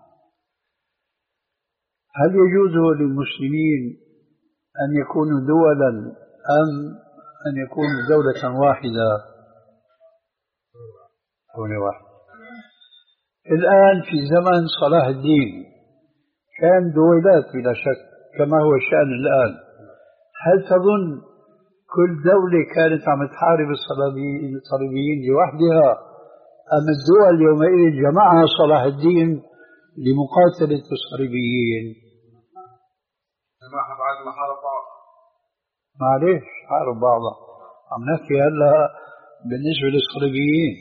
هل يجوز للمسلمين أن يكونوا دولا أم أن يكونوا دولة واحدة؟ دولة واحدة. الآن في زمن صلاح الدين كان دويلات بلا شك كما هو الشأن الآن. هل تظن كل دولة كانت عم تحارب الصليبيين لوحدها، أم الدول يومئذ جمعها صلاح الدين لمقاتلة الصليبيين؟ جماعة بعد ما حارب بعض. معليش، حارب بعضها. عم نحكي هلا بالنسبة للصليبيين.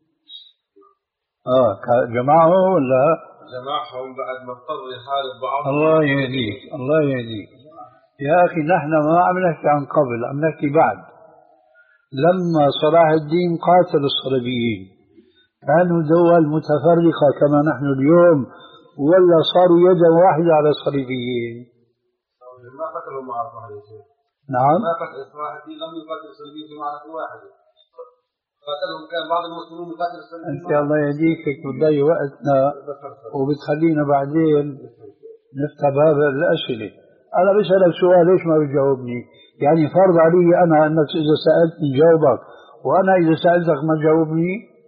اه جماعه ولا جماعهم بعد ما اضطر يحارب بعض. الله يهديك، الله يهديك يا أخي. نحن ما عم نحكي عن قبل، عم نحكي بعد. لما صلاح الدين قاتل الصليبيين كانوا دول متفرقة كما نحن اليوم، ولا صاروا يدا واحدة على الصليبيين؟ ما قتلوا معركة واحدة. نعم، ما قتل صلاح الدين لم يقاتل الصليبيين في معركة واحدة، قاتلهم كان بعض المسلمين يقاتل الصليبيين. أنت الله يهديك بتضيع وقتنا وبتخلينا بعدين نفتح باب الأسئلة. أنا بسألك سؤال ليش ما بتجاوبني؟ يعني فرض علي أنا أنك إذا سألتني جاوبك، وأنا إذا سألتك ما تجاوبني؟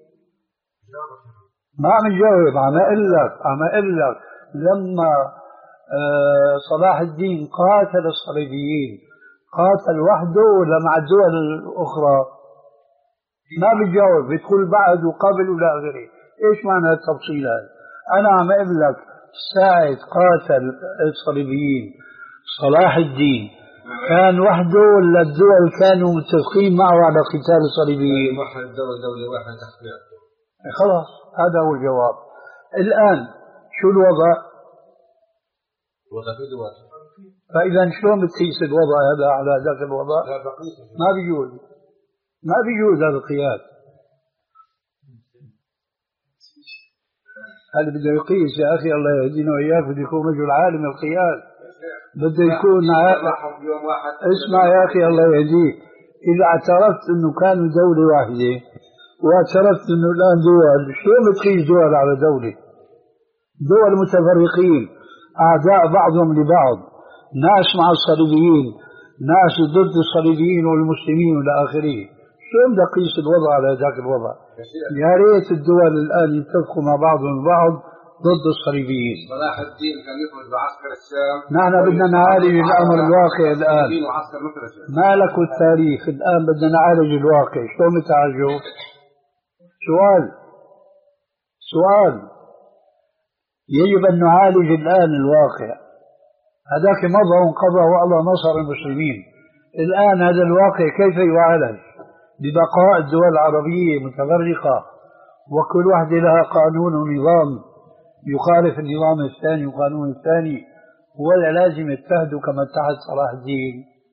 ما عم تجاوب. عم أقول لك عم أقول لك لما آه صلاح الدين قاتل الصليبيين قاتل وحده ولا مع الدول الأخرى؟ ما بتجاوب، بتقول بعد وقبل ولا غيره. إيش معنى التفصيل هذا؟ أنا عم أقول لك ساعة قاتل الصليبيين صلاح الدين كان وحده ولا الدول كانوا متفقين معه على قتال الصليبيين؟ واحد دولة دولة واحدة تحت. خلاص هذا هو الجواب. الآن شو الوضع؟ وضع في دول. فإذا شلون بتقيس الوضع هذا على ذاك الوضع؟ لا بقيس. ما بيجوز، ما بيجوز هذا القياس. هل بده يقيس يا أخي الله يهدينا وإياك؟ بده يكون رجل عالم القياس، بده يكون اسمع يا أخي الله يهديك. إذا اعترفت أنه كانوا دولة واحدة واعترفت أنه الآن دول، شلون بتقيس دول على دولة؟ دول متفرقين أعداء بعضهم لبعض، ناس مع الصليبيين، ناس ضد الصليبيين والمسلمين والى اخره. شلون بدي اقيس الوضع على ذاك الوضع؟ يا ريت الدول الان يتفقوا مع بعضهم البعض ضد الصليبيين. صلاح الدين كان يخرج بعسكر الشام. نحن بدنا نعالج الامر الواقع الان. وعسكر مصر. ما لك التاريخ الان، بدنا نعالج الواقع. شلون بتعالجه؟ سؤال سؤال يجب ان نعالج الان الواقع. هذاك مضى وانقضى والله نصر المسلمين. الآن هذا الواقع كيف يعالج؟ ببقاء الدول العربية متفرقة وكل واحدة لها قانون ونظام يخالف النظام الثاني وقانون الثاني، ولا لازم يتحدوا كما اتحد صلاح الدين؟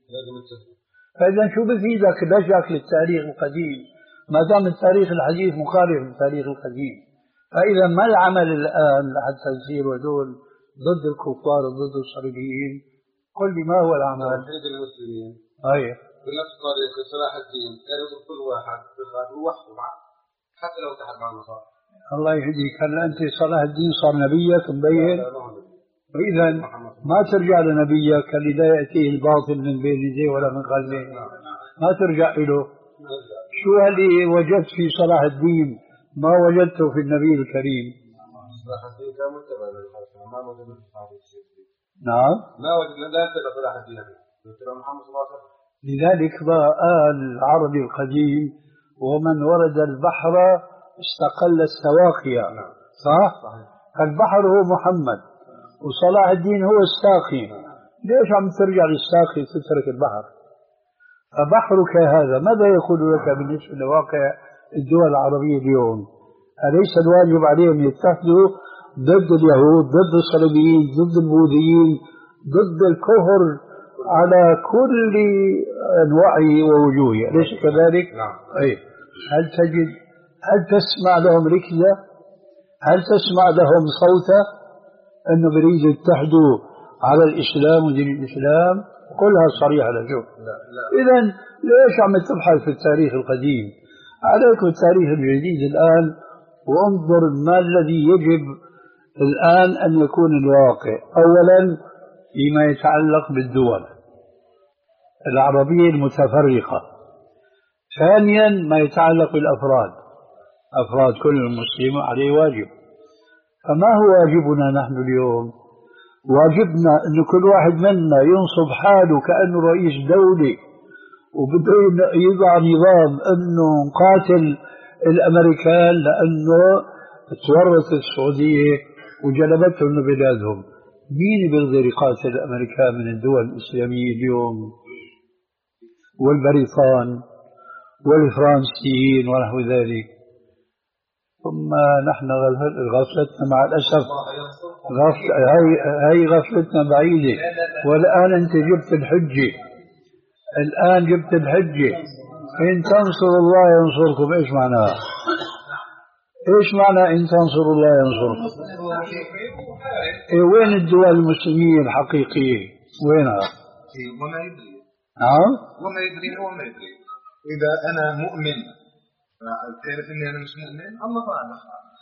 فإذا شو بفيدك رجعك للتاريخ القديم ما دام التاريخ الحديث مخالف للتاريخ القديم؟ فإذا ما العمل الآن حتى يصيروا هذول ضد الكفار ضد الصليبيين؟ قل لي ما هو العمل؟ توحيد المسلمين. أيه. بنفس طريقة صلاح الدين كان يدخل كل واحد بغاده وحده حتى لو تحت مع النصارى. الله يهديك. هل أنت صلاح الدين صار نبيك مبين؟ وإذا ما ترجع لنبيك اللي لا يأتيه الباطل من بين يديه ولا من خلفه، ما ترجع له. شو اللي وجدت في صلاح الدين ما وجدته في النبي الكريم؟ صلاح الدين كان متبع للخلفاء، ما وجد في هذا الشيء. نعم. ما وجد لا يتبع صلاح الدين تبع محمد صلى الله عليه وسلم. لذلك قال العربي القديم: ومن ورد البحر استقل السواقية. صح؟ فالبحر هو محمد وصلاح الدين هو الساقي. ليش عم ترجع للساقي تترك البحر؟ فبحرك هذا ماذا يقول لك بالنسبة لواقع الدول العربية اليوم؟ أليس الواجب عليهم يتحدوا ضد اليهود، ضد الصليبيين، ضد البوذيين، ضد الكفر على كل أنواعه ووجوهه، أليس كذلك؟ نعم. أي. هل تجد هل تسمع لهم ركزة؟ هل تسمع لهم صوتا أنه بريد يتحدوا على الإسلام ودين الإسلام؟ قلها صريحة لشوف. إذا ليش عم تبحث في التاريخ القديم؟ عليك التاريخ الجديد الآن، وانظر ما الذي يجب الآن أن يكون الواقع. أولا فيما يتعلق بالدول العربية المتفرقة. ثانيا ما يتعلق بالأفراد، أفراد كل المسلمين عليه واجب. فما هو واجبنا نحن اليوم؟ واجبنا أن كل واحد منا ينصب حاله كأنه رئيس دولة وبده يضع نظام أنه نقاتل الأمريكان لأنه تورطت السعودية وجلبتهم لبلادهم. مين بيقدر يقاتل الأمريكان من الدول الإسلامية اليوم؟ والبريطان والفرنسيين ونحو ذلك. ثم نحن غفلتنا مع الأسف غفل هاي هاي غفلتنا بعيدة. والآن أنت جبت الحجة، الآن جبت الحجة، إن تنصروا الله ينصركم. إيش معناها؟ إيش معنى إن تنصروا الله ينصركم؟ إيه وين الدول المسلمية الحقيقية؟ وينها؟ وما يدري. نعم؟ وما يدري وما يدري. إذا أنا مؤمن تعرف إني أنا مش مؤمن، الله أعلم.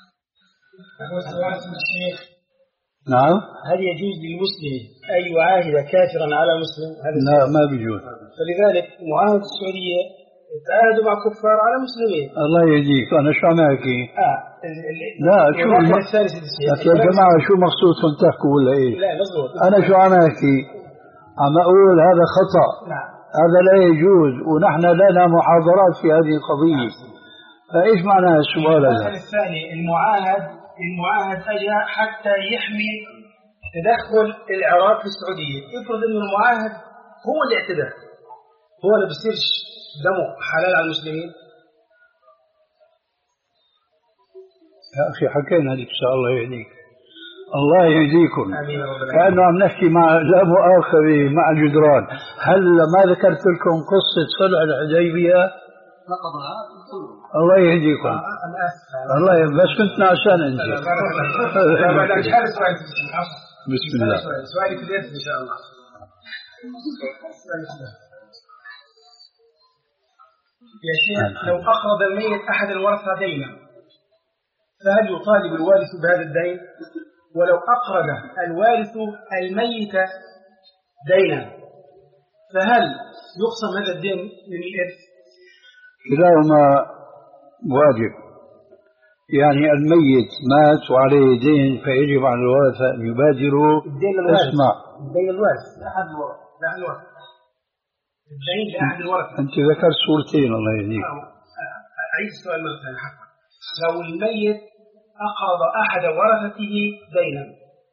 هو سؤال الشيخ. نعم. هل يجوز للمسلم أن يعاهد كافرا على مسلم؟ لا ما بيجوز. فلذلك معاهدة السعودية تعاهدوا مع كفار على مسلمين. الله يهديك. أنا شو عم أحكي؟ آه. لا شو الم... يا جماعة شو مقصودكم تحكوا ولا إيه؟ لا مظبوط. أنا شو عم أحكي؟ عم أقول هذا خطأ. نعم. هذا لا يجوز، ونحن لنا محاضرات في هذه القضية. فإيش معنى السؤال هذا؟ الثاني المعاهد المعاهد أجى حتى يحمي تدخل العراق في السعودية. افرض إنه المعاهد هو اللي اعتدى، هو اللي بيصيرش دمه حلال على المسلمين. يا أخي حكينا هذيك الساعة. الله يهديك، الله يهديكم. كأنه عم نحكي مع لا مؤاخذة مع الجدران. هل ما ذكرت لكم قصة صلح الحديبية؟ الله يهديكم. الله ي... بس كنت نعسان انت. بسم الله. سؤالي في اليد ان شاء الله. يا شيخ، لو أقرض الميت أحد الورثة دينا فهل يطالب الوارث بهذا الدين؟ ولو أقرض الوارث الميت دينا فهل يقسم هذا الدين من الإرث؟ كلاهما واجب. يعني الميت مات وعليه دين فيجب على الورثة أن يبادروا. الدين الوارث. اسمع. الدين الوارث لأحد الورثة. لأحد الورثة. الدين لأحد الورثة. أنت ذكرت صورتين. الله يهديك. أعيد السؤال مرة ثانية حقا. لو الميت أقرض أحد ورثته دينا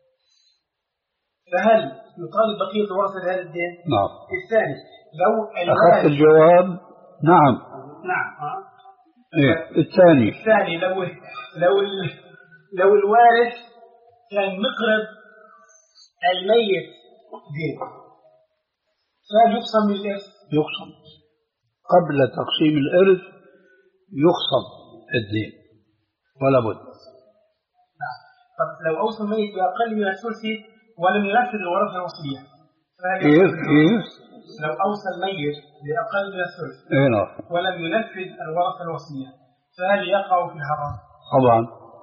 فهل يطالب بقية الورثة بهذا الدين؟ نعم. الثاني لو أخذت الجواب. نعم. نعم. ها. إيه. الثاني. الثاني لو لو لو الوارث كان مقرض الميت دين فهل يقسم من الإرث؟ يقسم. قبل تقسيم الإرث يقسم الدين ولا بد. طب لو أوصى الميت بأقل من الثلث ولم ينفذ الورثة الوصية كيف كيف؟ لو أوصى الميت بأقل من الثلث إيه نعم. ولم ينفذ الورثة الوصية فهل يقع في الحرام؟ طبعا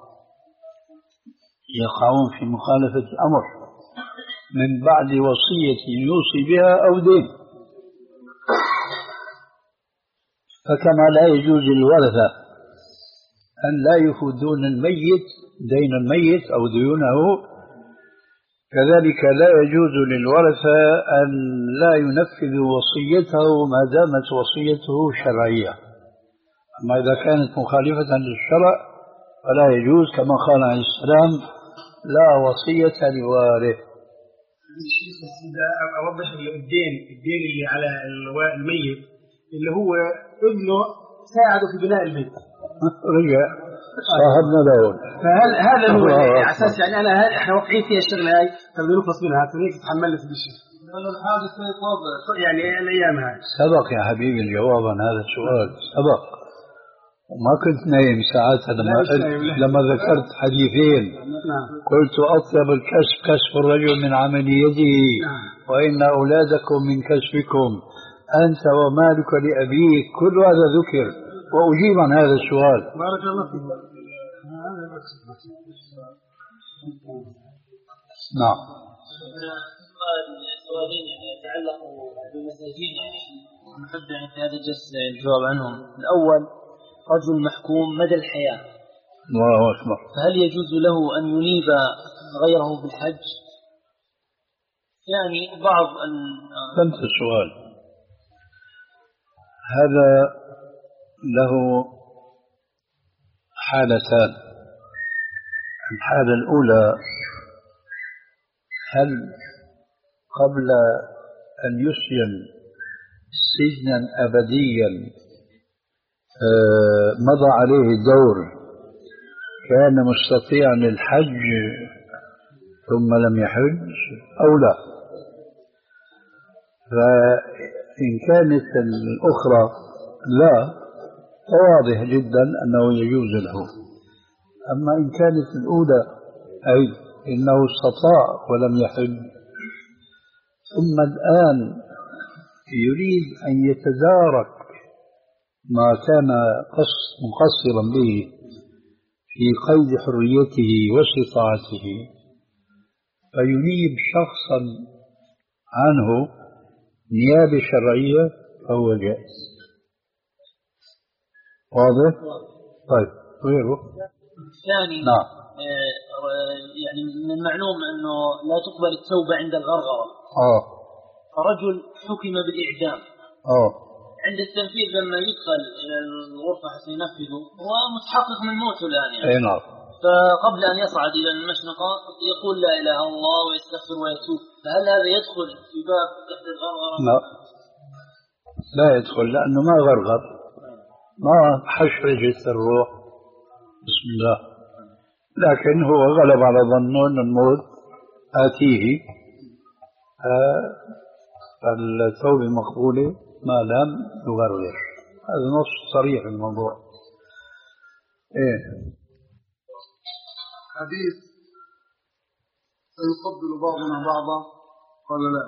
يقعون في مخالفة الأمر من بعد وصية يوصي بها أو دين. فكما لا يجوز للورثة أن لا يفدون الميت دين الميت أو ديونه، كذلك لا يجوز للورثة أن لا ينفذوا وصيته ما دامت وصيته شرعية. أما إذا كانت مخالفة للشرع فلا يجوز، كما قال عليه السلام لا وصية لوارث. أوضح الدين الدين اللي على الميت اللي هو ابنه ساعده في بناء البيت رجع صاحبنا داود. فهل هذا هو على اساس يعني انا هل احنا واقعين فيها الشغله هاي طب نخلص منها هيك تتحملنا في الشيء الحادث يعني الايام هاي سبق يا حبيبي الجواب عن هذا السؤال سبق وما كنت نايم ساعتها لما لما ذكرت حديثين. نعم. قلت أطيب الكسب كسب الرجل من عمل يده. نعم. وإن أولادكم من كسبكم أنت ومالك لأبيك كل هذا ذكر وأجيب عن هذا السؤال. بارك الله فيك. نعم. سؤالين يعني يتعلقوا بمساجين يعني نحب يعني في هذا الجلسة الجواب عنهم. الأول رجل محكوم مدى الحياة. الله أكبر. فهل يجوز له أن ينيب غيره بالحج؟ يعني بعض ال فهمت السؤال. هذا له حالتان. الحالة الأولى هل قبل أن يسجن سجنا أبديا مضى عليه دور كان مستطيعا للحج ثم لم يحج أو لا؟ فإن كانت الأخرى لا فواضح جدا أنه يجوز له. أما إن كانت الأولى أي إنه استطاع ولم يحج ثم الآن يريد أن يتدارك ما كان مقصرا به في قيد حريته واستطاعته فينيب شخصا عنه نيابة شرعية فهو جائز. واضح؟ طيب غيره؟ الثاني نعم. يعني من المعلوم أنه لا تقبل التوبة عند الغرغرة. آه. فرجل حكم بالإعدام. آه. عند التنفيذ لما يدخل إلى الغرفة حتى ينفذه هو متحقق من موته الآن يعني. أي نعم. فقبل أن يصعد إلى المشنقة يقول لا إله إلا الله ويستغفر ويتوب. فهل هذا يدخل في باب تحت الغرغرة؟ لا لا يدخل لأنه ما غرغر ما حشرجت الروح بسم الله. لكن هو غلب على ظنه أن الموت آتيه فالتوبة مقبولة ما لم يغرغر. هذا نص صريح الموضوع. إيه حديث سيقبل بعضنا بعضا قال لا.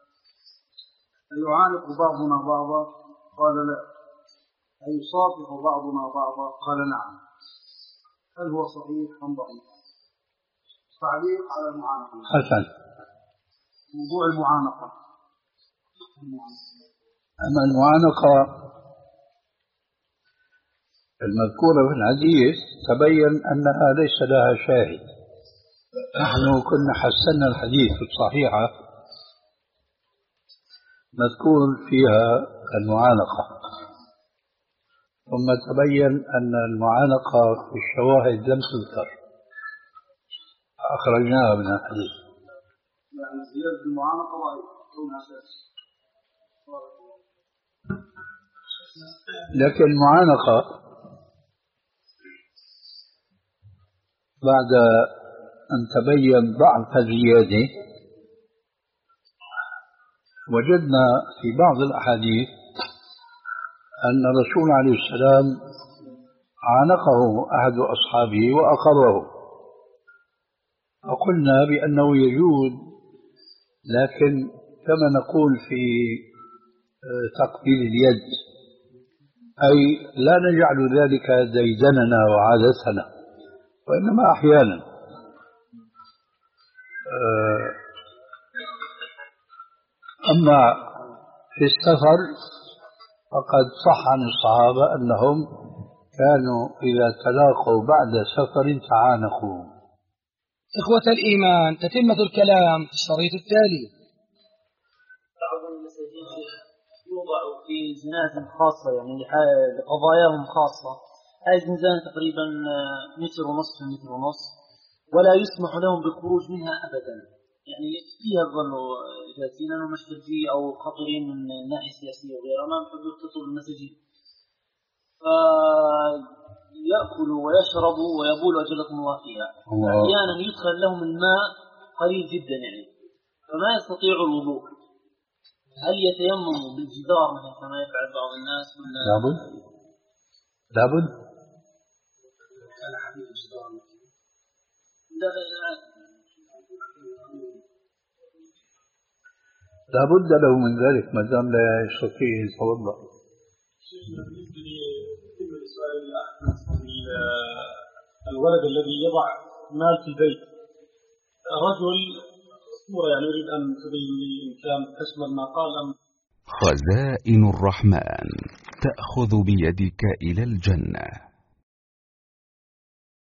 أيعانق بعضنا بعضا قال لا. أيصافح بعضنا بعضا قال نعم. هل هو صحيح أم ضعيف؟ تعليق على المعانقة. حسن. موضوع المعانقة. أما المعانقة المذكورة في الحديث تبين أنها ليس لها شاهد. نحن كنا حسنا الحديث الصحيحة مذكور فيها المعانقة ثم تبين أن المعانقة في الشواهد لم تذكر فأخرجناها من الحديث. يعني زيادة المعانقة ضعيف كونها أساس. لكن المعانقة بعد أن تبين ضعف الزيادة وجدنا في بعض الأحاديث أن الرسول عليه السلام عانقه أحد أصحابه وأقره فقلنا بأنه يجوز لكن كما نقول في تقبيل اليد أي لا نجعل ذلك ديدننا وعادتنا وإنما أحيانا. أما في السفر فقد صح عن الصحابة أنهم كانوا إذا تلاقوا بعد سفر تعانقوا. إخوة الإيمان تتمة الكلام في الشريط التالي. بعض المساجين يوضع في زنازل خاصة يعني لقضاياهم خاصة. هذه الزنزانة تقريبا متر ونصف متر ونصف ولا يسمح لهم بالخروج منها أبدا يعني فيها ظلوا جالسين أنا مشكل فيه أو خطرين من الناحية السياسية وغيرها ما بحبوا يتصلوا بالمساجين فيأكلوا ويشربوا ويبولوا أجلكم الله فيها. أحيانا يدخل لهم الماء قليل جدا يعني فما يستطيعوا الوضوء. هل يتيمموا بالجدار مثلا كما يفعل بعض الناس ولا لابد لابد كان حديث الجدار لا لا بد له من ذلك ما دام لا يستطيع يتوضا. شيخنا بالنسبه لسؤال الولد الذي يضع مال في البيت رجل صورة يعني يريد أن تبين لي إن كان تشمل ما قال أم. خزائن الرحمن تأخذ بيدك إلى الجنة.